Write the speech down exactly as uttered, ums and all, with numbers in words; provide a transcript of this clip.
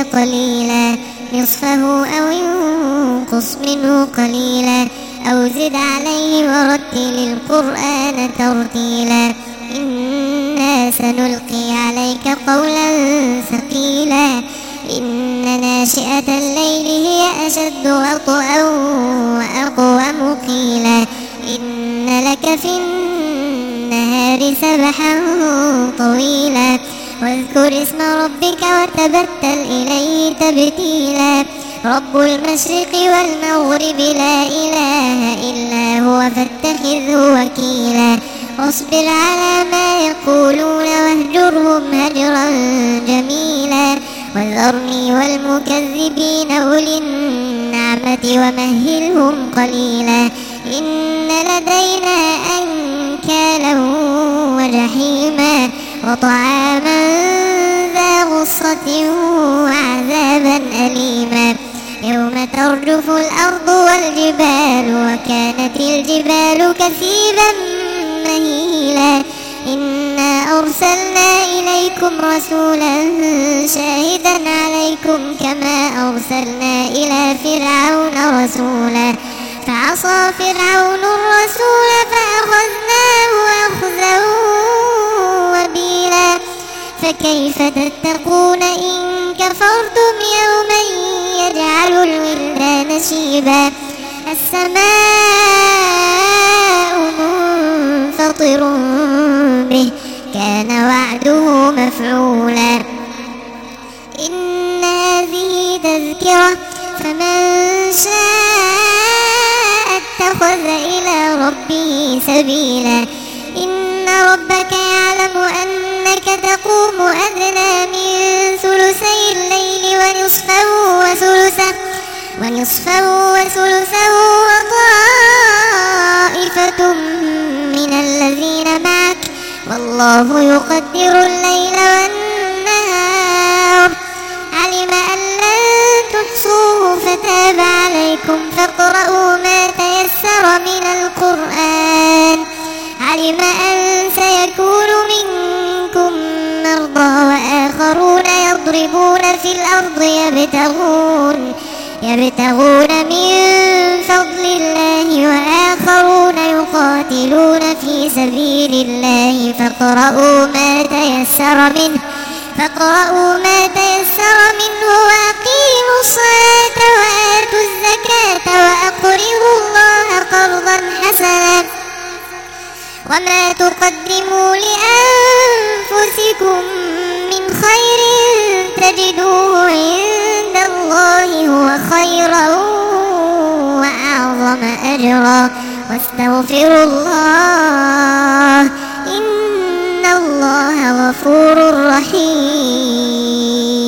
قليلا نصفه أو انقص منه قليلا أو زد عليه ورتل القرآن ترتيلا إنا سنلقي عليك قولا ثقيلا إن ناشئة الليل هي أشد وطئا وأقوم قيلا إن لك في النهار سبحا طويلا واذكر اسم ربك وتبتل إليه تبتيلا رب المشرق والمغرب لا إله إلا هو فاتخذه وكيلا واصبر على ما يقولون واهجرهم هجرا جميلا وذرني والمكذبين أولي النعمة ومهلهم قليلا إن لدينا أنكالا وجحيما وطعاما ذا غصة وعذابا أليما يوم ترجف الأرض والجبال وكانت الجبال كثيبا مهيلا إنا أرسلنا إليكم رسولا شاهدا عليكم كما أرسلنا إلى فرعون رسولا فعصى فرعون الرسول فأخذناه أخذا وبيلا فكيف تتقون إن كفرتم يوما يجعل الولدان شيبا السماء منفطر به كان وعده مفعولا إن هذه تذكرة فمن شاء اتخذ إلى ربه سبيلا إن ربك يعلم أنك تقوم أدنى من ثلثي الليل ونصفه وثلثه ونصفه وثلثه وطائفة من الذين معك والله يقدر الليل والنهار علم أن لن تحصوه فتاب عليكم فاقرؤوا ما تيسر من القرآن علم أن سيكون منكم مرضى وآخرون يضربون في الأرض يبتغون يبتغون من فضل الله وآخرون يقاتلون في سبيل الله فاقرؤوا ما تيسر منه فاقرؤوا ما تيسر منه وأقيموا الصلاة وآتوا الزكاة وأقرضوا الله قرضا حسنا وما تقدموا لأنفسكم من خير تجدوه عند الله هو خيرا وأعظم أجرا واستغفروا الله إن الله غفور رحيم.